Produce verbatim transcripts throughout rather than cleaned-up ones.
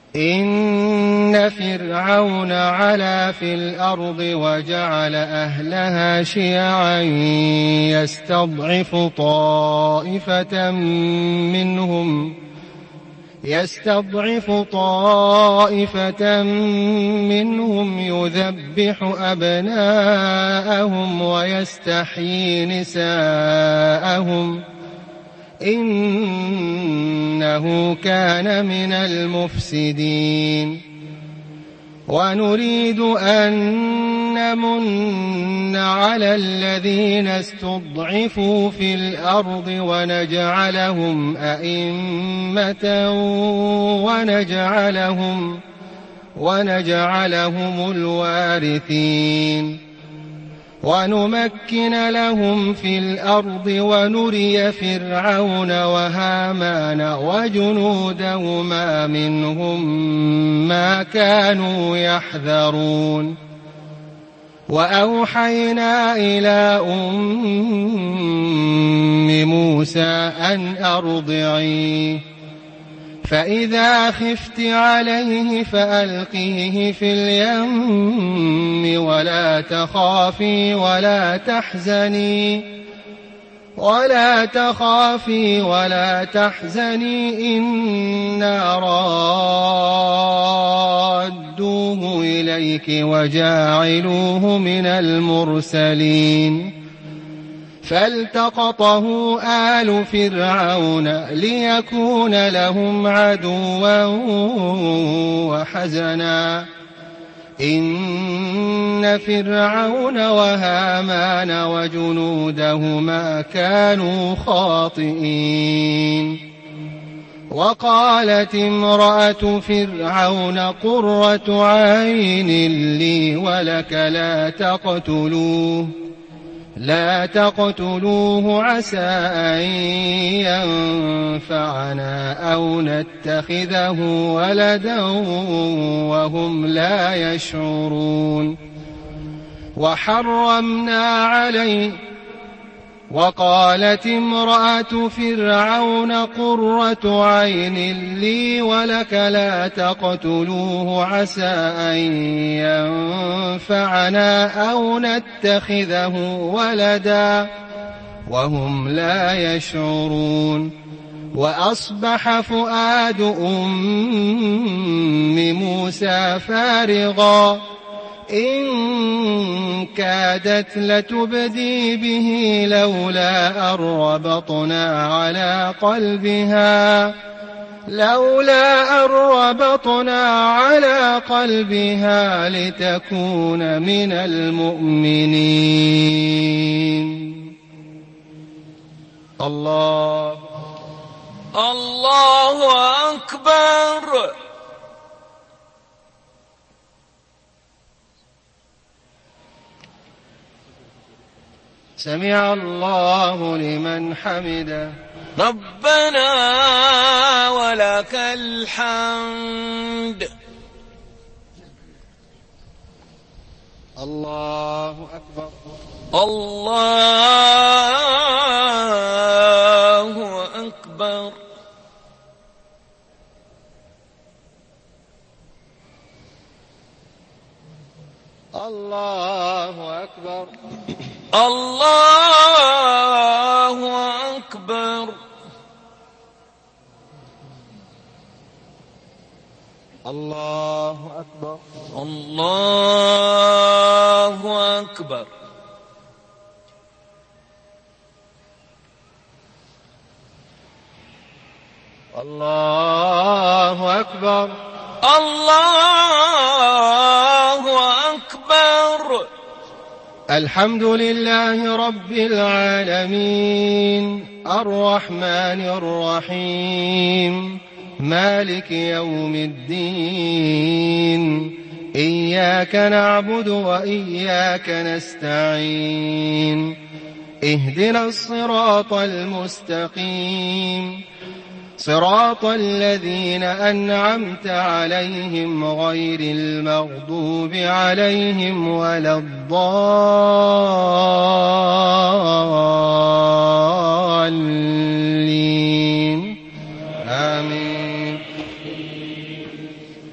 إن فرعون علا في الأرض وجعل أهلها شيعا يستضعف طائفة منهم يستضعف طائفة منهم يذبح أبناءهم ويستحيي نساءهم إنه كان من المفسدين ونريد أن نمن على الذين استضعفوا في الأرض ونجعلهم أئمة ونجعلهم, ونجعلهم الوارثين ونمكن لهم في الأرض ونري فرعون وهامان وجنودهما منهم ما كانوا يحذرون وأوحينا إلى أم موسى أن أرضعيه فإذا خفت عليه فألقيه في اليم ولا تخافي ولا تحزني ولا تخافي ولا تحزني إنا رادوه إليك وجاعلوه من المرسلين فالتقطه آل فرعون ليكون لهم عدوا وحزنا إن فرعون وهامان وجنودهما كانوا خاطئين وقالت امرأة فرعون قرة عين لي ولك لا تقتلوه لا تقتلوه عسى أن ينفعنا أو نتخذه ولدا وهم لا يشعرون وحرمنا عليه وقالت امرأة فرعون قرة عين لي ولك لا تقتلوه عسى أن ينفعنا أو نتخذه ولدا وهم لا يشعرون وأصبح فؤاد أم موسى فارغا إن كادت لتبدي به لولا أن ربطنا على قلبها لولا أن ربطنا على قلبها لتكون من المؤمنين. الله الله أكبر. سمع الله لمن حمده. ربنا ولك الحمد. الله أكبر. الله أكبر. الله أكبر. الله أكبر. الله أكبر. الله أكبر. الله أكبر. الله أكبر. الحمد لله رب العالمين الرحمن الرحيم مالك يوم الدين إياك نعبد وإياك نستعين اهدنا الصراط المستقيم صراط الذين أنعمت عليهم غير المغضوب عليهم ولا الضالين آمين.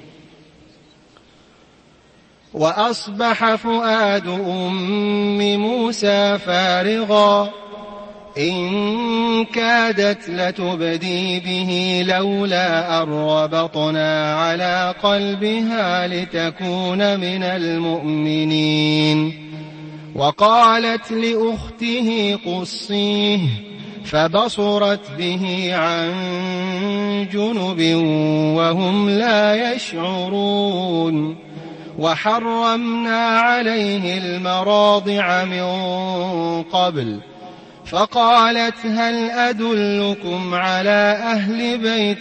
وأصبح فؤاد أم موسى فارغا إن كادت لتبدي به لولا أن ربطنا على قلبها لتكون من المؤمنين وقالت لأخته قصيه فبصرت به عن جنب وهم لا يشعرون وحرمنا عليه المراضع من قبل فقالت هل أدلكم على أهل بيت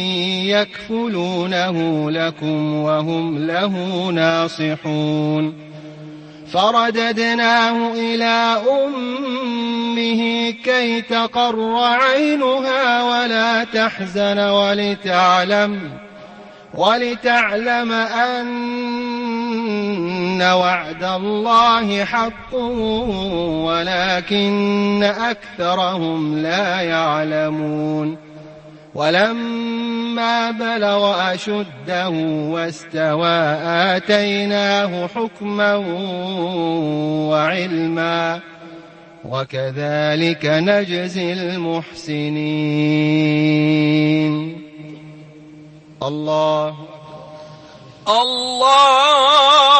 يكفلونه لكم وهم له ناصحون فرددناه إلى أمه كي تقر عينها ولا تحزن ولتعلم ولتعلم أن وعد الله حق ولكن أكثرهم لا يعلمون ولما بلغ أشده واستوى آتيناه حكما وعلما وكذلك نجزي المحسنين. الله الله